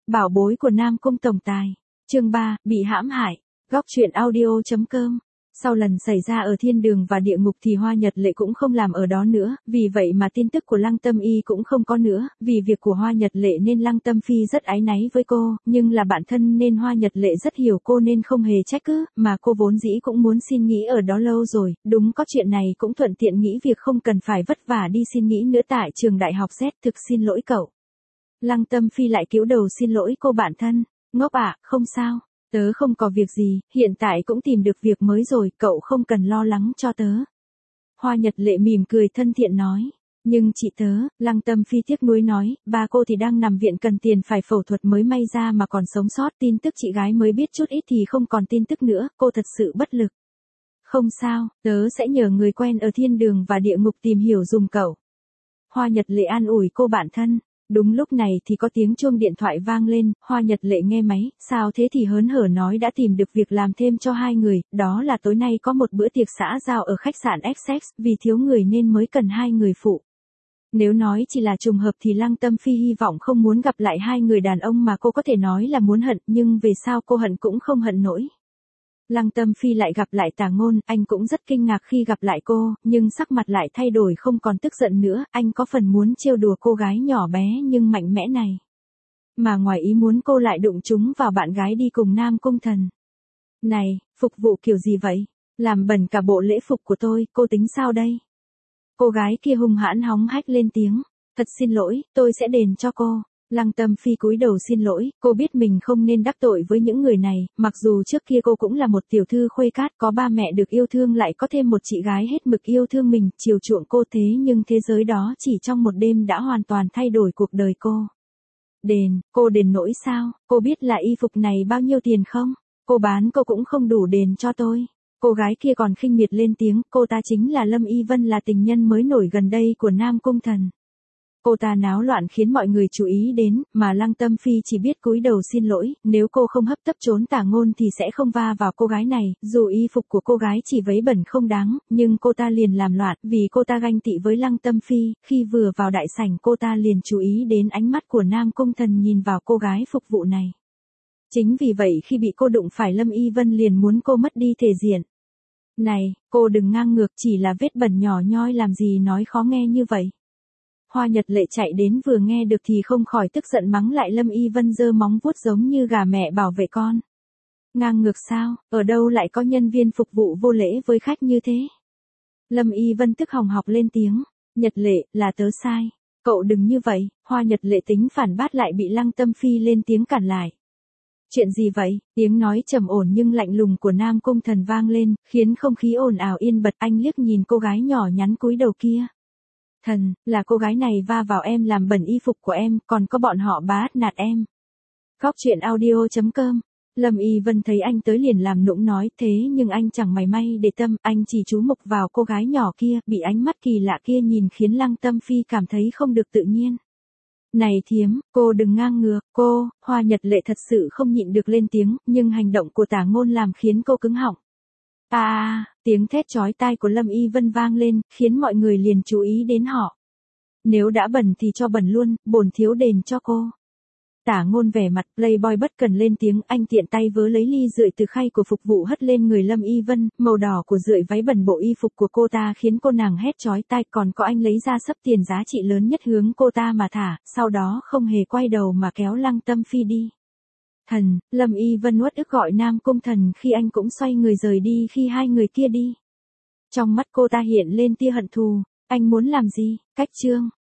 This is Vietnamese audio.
bảo bối của Nam Cung tổng tài. Chương 3, bị hãm hại. Góc truyện audio.com. Sau lần xảy ra ở thiên đường và địa ngục thì Hoa Nhật Lệ cũng không làm ở đó nữa, vì vậy mà tin tức của Lăng Tâm Y cũng không có nữa, vì việc của Hoa Nhật Lệ nên Lăng Tâm Phi rất áy náy với cô, nhưng là bạn thân nên Hoa Nhật Lệ rất hiểu cô nên không hề trách cứ, mà cô vốn dĩ cũng muốn xin nghỉ ở đó lâu rồi, đúng có chuyện này cũng thuận tiện nghĩ việc không cần phải vất vả đi xin nghỉ nữa tại trường đại học Z, thực xin lỗi cậu. Lăng Tâm Phi lại cúi đầu xin lỗi cô bạn thân, ngốc ạ, không sao. Tớ không có việc gì, hiện tại cũng tìm được việc mới rồi, cậu không cần lo lắng cho tớ. Hoa Nhật Lệ mỉm cười thân thiện nói. Nhưng chị tớ, Lăng Tâm Phi tiếc nuối nói, ba cô thì đang nằm viện cần tiền phải phẫu thuật mới may ra mà còn sống sót, tin tức chị gái mới biết chút ít thì không còn tin tức nữa, cô thật sự bất lực. Không sao, tớ sẽ nhờ người quen ở thiên đường và địa ngục tìm hiểu dùm cậu. Hoa Nhật Lệ an ủi cô bạn thân. Đúng lúc này thì có tiếng chuông điện thoại vang lên, Hoa Nhật Lệ nghe máy, sao thế thì hớn hở nói đã tìm được việc làm thêm cho hai người, đó là tối nay có một bữa tiệc xã giao ở khách sạn Essex, vì thiếu người nên mới cần hai người phụ. Nếu nói chỉ là trùng hợp thì Lăng Tâm Phi hy vọng không muốn gặp lại hai người đàn ông mà cô có thể nói là muốn hận, nhưng về sao cô hận cũng không hận nổi. Lăng Tâm Phi lại gặp lại Tả Ngôn, anh cũng rất kinh ngạc khi gặp lại cô, nhưng sắc mặt lại thay đổi không còn tức giận nữa, anh có phần muốn trêu đùa cô gái nhỏ bé nhưng mạnh mẽ này. Mà ngoài ý muốn cô lại đụng trúng vào bạn gái đi cùng Nam Cung Thần. Này, phục vụ kiểu gì vậy? Làm bẩn cả bộ lễ phục của tôi, cô tính sao đây? Cô gái kia hung hãn hóng hách lên tiếng, thật xin lỗi, tôi sẽ đền cho cô. Lăng Tâm Phi cúi đầu xin lỗi, cô biết mình không nên đắc tội với những người này, mặc dù trước kia cô cũng là một tiểu thư khuê cát, có ba mẹ được yêu thương lại có thêm một chị gái hết mực yêu thương mình, chiều chuộng cô thế nhưng thế giới đó chỉ trong một đêm đã hoàn toàn thay đổi cuộc đời cô. Cô đền nỗi sao, cô biết là y phục này bao nhiêu tiền không? Cô bán cô cũng không đủ đền cho tôi. Cô gái kia còn khinh miệt lên tiếng, cô ta chính là Lâm Y Vân là tình nhân mới nổi gần đây của Nam Cung Thần. Cô ta náo loạn khiến mọi người chú ý đến, mà Lăng Tâm Phi chỉ biết cúi đầu xin lỗi, nếu cô không hấp tấp trốn Tả Ngôn thì sẽ không va vào cô gái này, dù y phục của cô gái chỉ vấy bẩn không đáng, nhưng cô ta liền làm loạn, vì cô ta ganh tị với Lăng Tâm Phi, khi vừa vào đại sảnh cô ta liền chú ý đến ánh mắt của Nam Cung Thần nhìn vào cô gái phục vụ này. Chính vì vậy khi bị cô đụng phải Lâm Y Vân liền muốn cô mất đi thể diện. Này, cô đừng ngang ngược, chỉ là vết bẩn nhỏ nhoi làm gì nói khó nghe như vậy. Hoa Nhật Lệ chạy đến vừa nghe được thì không khỏi tức giận mắng lại Lâm Y Vân giơ móng vuốt giống như gà mẹ bảo vệ con. Ngang ngược sao, ở đâu lại có nhân viên phục vụ vô lễ với khách như thế? Lâm Y Vân tức hồng hộc lên tiếng, Nhật Lệ, là tớ sai. Cậu đừng như vậy, Hoa Nhật Lệ tính phản bác lại bị Lăng Tâm Phi lên tiếng cản lại. Chuyện gì vậy? Tiếng nói trầm ổn nhưng lạnh lùng của Nam Cung Thần vang lên, khiến không khí ồn ào yên bật, anh liếc nhìn cô gái nhỏ nhắn cúi đầu kia. Thần, là cô gái này va vào em làm bẩn y phục của em, còn có bọn họ bá nạt em. Góc truyện audio.com. Lâm Y Vân thấy anh tới liền làm nũng nói thế nhưng anh chẳng mảy may để tâm, anh chỉ chú mục vào cô gái nhỏ kia, bị ánh mắt kỳ lạ kia nhìn khiến Lăng Tâm Phi cảm thấy không được tự nhiên. Này thiếm, cô đừng ngang ngược, cô, Hoa Nhật Lệ thật sự không nhịn được lên tiếng, nhưng hành động của Tả Ngôn làm khiến cô cứng họng. Tiếng thét chói tai của Lâm Y Vân vang lên, khiến mọi người liền chú ý đến họ. Nếu đã bẩn thì cho bẩn luôn, bổn thiếu đền cho cô. Tả Ngôn vẻ mặt playboy bất cần lên tiếng, anh tiện tay vớ lấy ly rượu từ khay của phục vụ hất lên người Lâm Y Vân, màu đỏ của rượu váy bẩn bộ y phục của cô ta khiến cô nàng hét chói tai, còn có anh lấy ra sấp tiền giá trị lớn nhất hướng cô ta mà thả, sau đó không hề quay đầu mà kéo Lăng Tâm Phi đi. Thần, Lâm Y Vân uất ức gọi Nam Cung Thần khi anh cũng xoay người rời đi khi hai người kia đi. Trong mắt cô ta hiện lên tia hận thù, anh muốn làm gì? Cách chương